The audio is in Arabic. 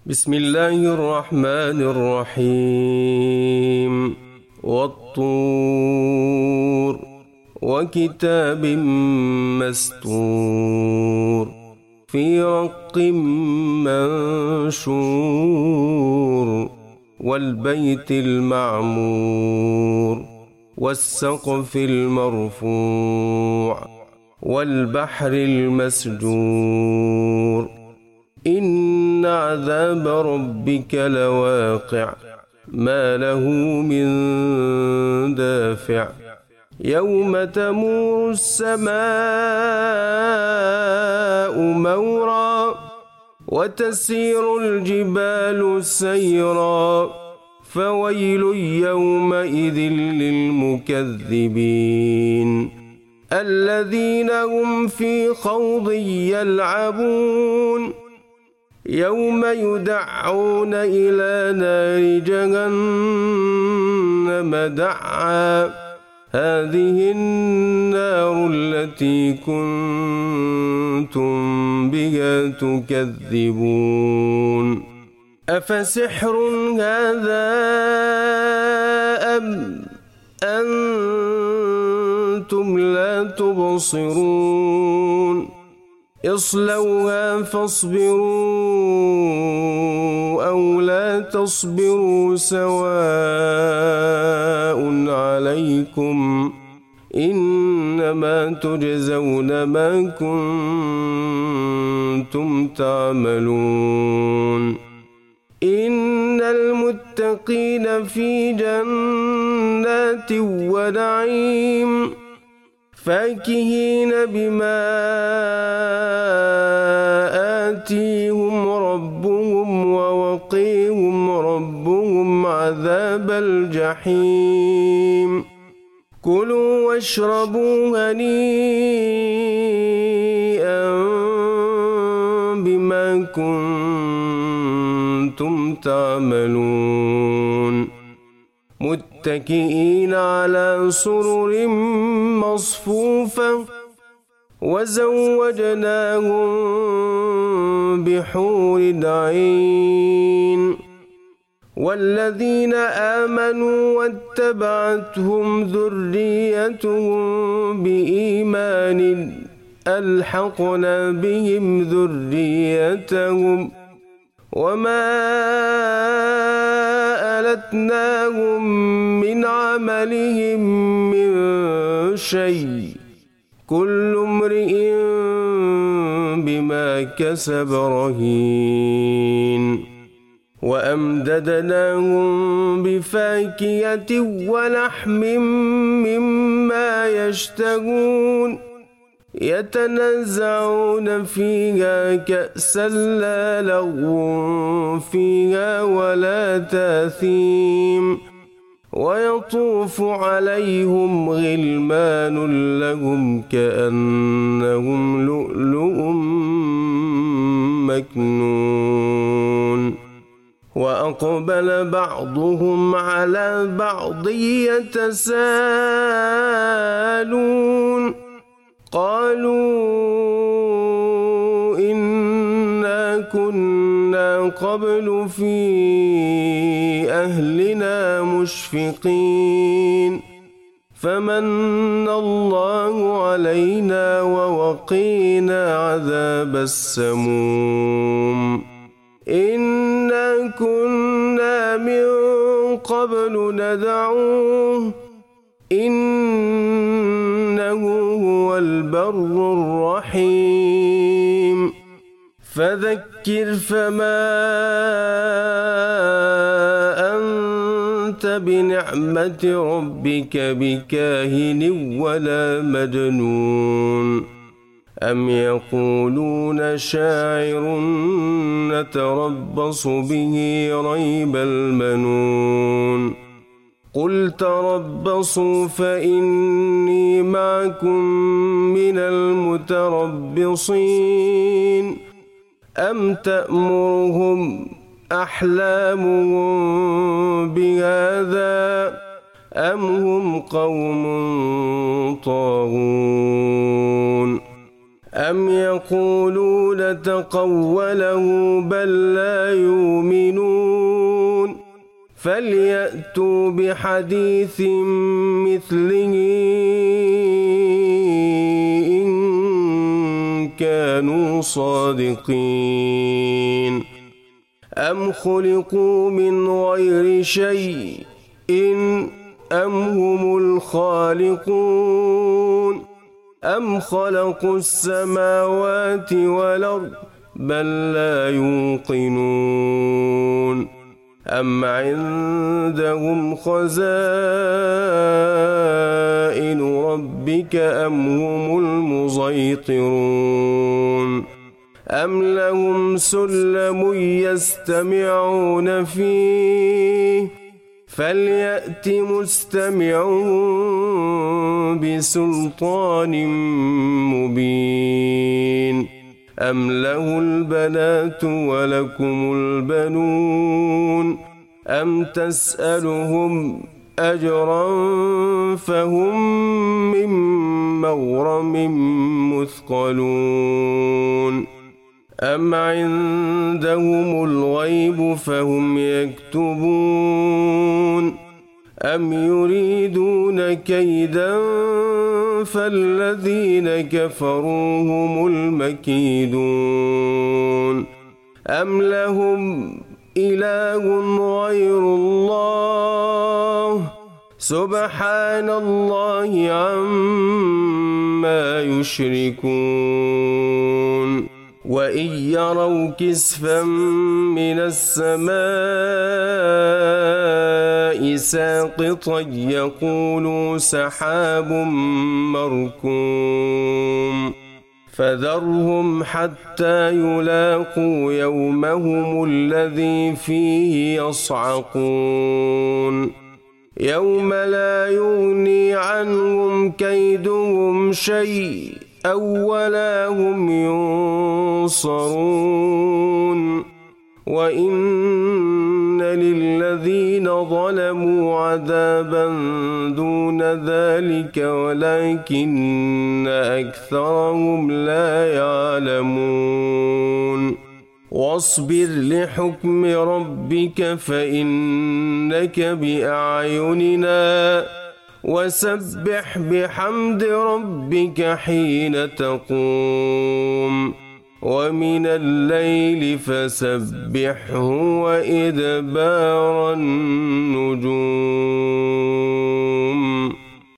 بسم الله الرحمن الرحيم والطور وكتاب مستور في رق منشور والبيت المعمور والسقف المرفوع والبحر المسجور إن عذاب ربك لواقع ما له من دافع يوم تمور السماء مورا وتسير الجبال سيرا فويل يومئذ للمكذبين الذين هم في خوض يلعبون يوم يدعون إلى نار جهنم دعا هذه النار التي كنتم بها تكذبون أفسحر هذا أم أنتم لا تبصرون اصلوها فاصبروا أو لا تصبروا سواء عليكم إنما تجزون ما كنتم تعملون إن المتقين في جنات ونعيم فاكهين بما آتيهم ربهم ووقيهم ربهم عذاب الجحيم كلوا واشربوا هنيئا بما كنتم تعملون متكئين على سرر مصفوفة وزوجناهم بحور عين والذين آمنوا واتبعتهم ذريتهم بإيمان ألحقنا بهم ذريتهم وما ألتناهم من عملهم من شيء كل امرئ بما كسب رهين وأمددناهم بفاكهة ولحم مما يشتهون يتنزعون فيها كأسا لا لغو فيها ولا تاثيم ويطوف عليهم غلمان لهم كأنهم لؤلؤ مكنون وأقبل بعضهم على بعض يتساءلون قالوا إنا كنا قبل في أهلنا مشفقين فمن الله علينا ووقينا عذاب السموم إنا كنا من قبل ندعوه إنه هو البر الرحيم فذكر فما أنت بنعمة ربك بكاهن ولا مجنون أم يقولون شاعر نتربص به ريب المنون قل تربصوا فإني معكم من المتربصين أم تأمرهم أحلامهم بهذا أم هم قوم طاغون أم يقولون تقوله بل لا يؤمنون فليأتوا بحديث مثله إن كانوا صادقين أم خلقوا من غير شيء أم هم الخالقون أم خلقوا السماوات والأرض بل لا يوقنون أم عندهم خزائن ربك أم هم المسيطرون أم لهم سلم يستمعون فيه فليأت مستمعون بسلطان مبين أم له البنات ولكم البنون أم تسألهم أجرا فهم من مغرم مثقلون أم عندهم الغيب فهم يكتبون أم يريدون كيدا فالذين كفروا هم المكيدون أم لهم إله غير الله سبحان الله عما يشركون وإن يروا كسفا من السماء ساقطا يقولوا سحاب مركوم فذرهم حتى يلاقوا يومهم الذي فيه يصعقون يوم لا يغني عنهم كيدهم شيئا ولا هم ينصرون وإن للذين ظلموا عذابا دون ذلك ولكن أكثرهم لا يعلمون واصبر لحكم ربك فإنك بأعيننا وسبح بحمد ربك حين تقوم ومن الليل فسبحه وإدبار النجوم